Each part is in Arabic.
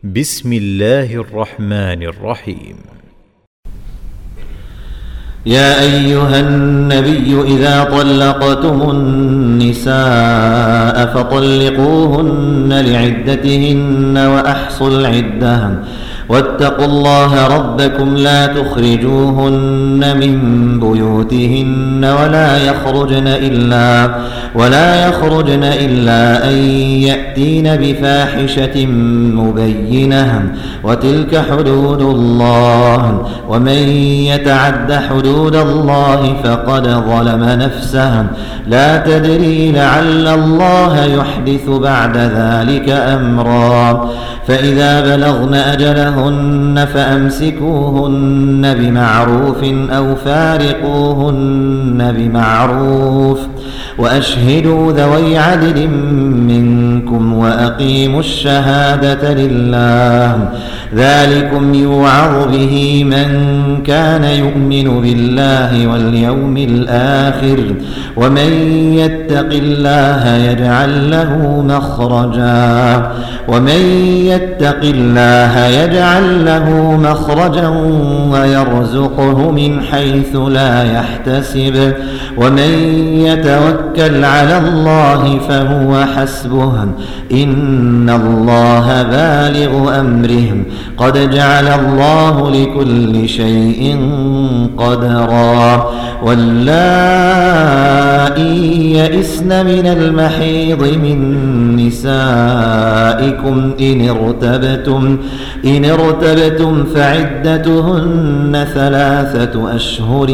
بسم الله الرحمن الرحيم. يا أيها النبي إذا طلقتم النساء فطلقوهن لعدتهن وأحصوا العدة واتقوا الله ربكم لا تخرجوهن من بيوتهن ولا يخرجن إلا أن يأتين بفاحشة مبينة وتلك حدود الله ومن يتعد حدود الله فقد ظلم نفسه لا تدري لعل الله يحدث بعد ذلك أمرا فإذا بلغن أجلهن فأمسكوهن بمعروف أو فارقوهن بمعروف وأشهدوا ذوي عدل منكم وأقيموا الشهادة لله ذلكم يوعظ به من كان يؤمن بالله واليوم الآخر ومن يتق الله يجعل له مخرجا ويرزقه من حيث لا يحتسب ومن يتوكل على الله فهو حسبه إن الله بالغ أمره قد جعل الله لكل شيء قدرا واللائي يئسن من المحيض من نسائكم إن ارتبتم فعدتهن 3 أشهر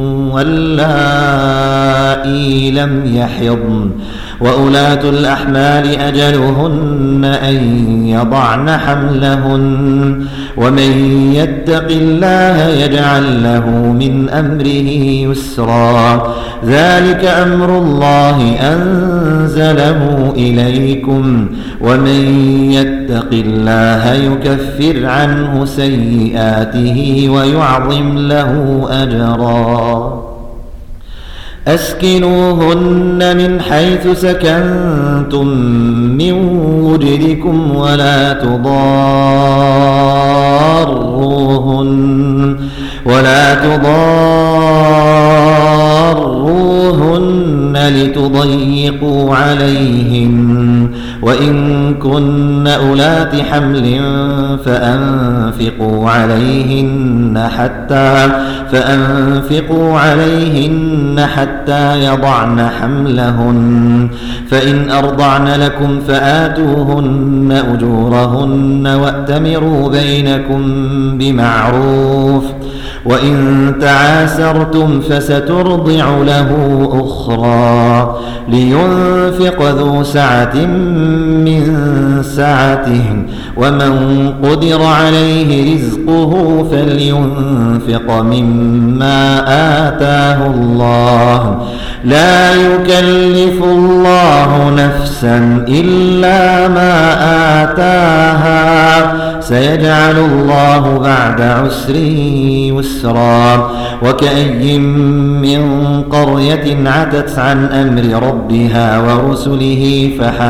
واللائي لم يحضن وأولاة الأحمال أجلهن أن يضعن حملهن ومن يتق الله يجعل له من أمره يسرا ذلك أمر الله أنزله إليكم ومن يتق الله يكفر عنه سيئاته ويعظم له أجرا أسكنوهن من حيث سكنتم من وجدكم ولا تضاروهن لتضيقوا عليهن وإن كن أولات حمل فأنفقوا عليهن حتى يضعن حملهن فإن أرضعن لكم فآتوهن أجورهن وأتمروا بينكم بمعروف وإن تعاسرتم فسترضع له أخرى لينفق ذو سعة من سعته ومن قدر عليه رزقه فلينفق مما آتاه الله لا يكلف الله نفسا إلا ما آتاها سيجعل الله بعد عسر يسرا وكأي من قرية عتت عن أمر ربها ورسله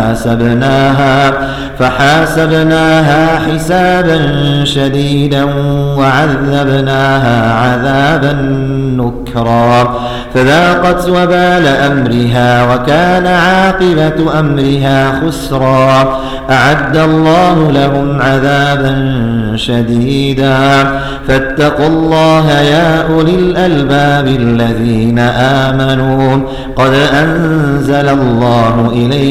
فحاسبناها حسابا شديدا وعذبناها عذابا نكرا فذاقت وبال أمرها وكان عاقبة أمرها خسرا أعد الله لهم عذابا شديدا فاتقوا الله يا أولي الألباب الذين آمنوا قد أنزل الله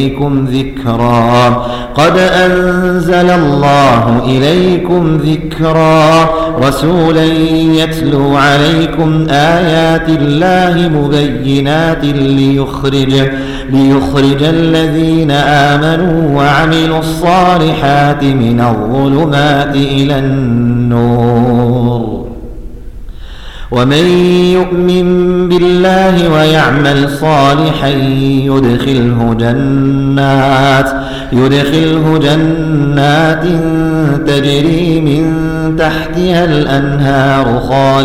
إليكم ذكرا رسولا يتلو عليكم آيات الله مبينات ليخرج الذين آمنوا وعملوا الصالحات من الظلمات إلى النور ومن يؤمن بالله ويعمل صالحا يدخله جنات تجري من تحتها الأنهار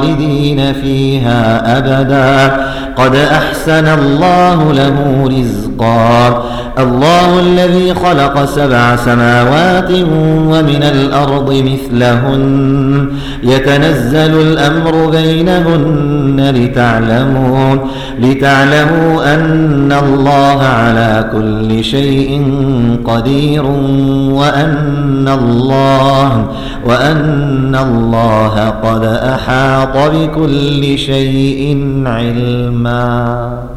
خالدين فيها أبدا قد أحسن الله له رزقا قال الله الذي خلق 7 سماوات ومن الأرض مثلهن يتنزل الأمر بينهن لتعلموا أن الله على كل شيء قدير وأن الله قد أحاط بكل شيء علما.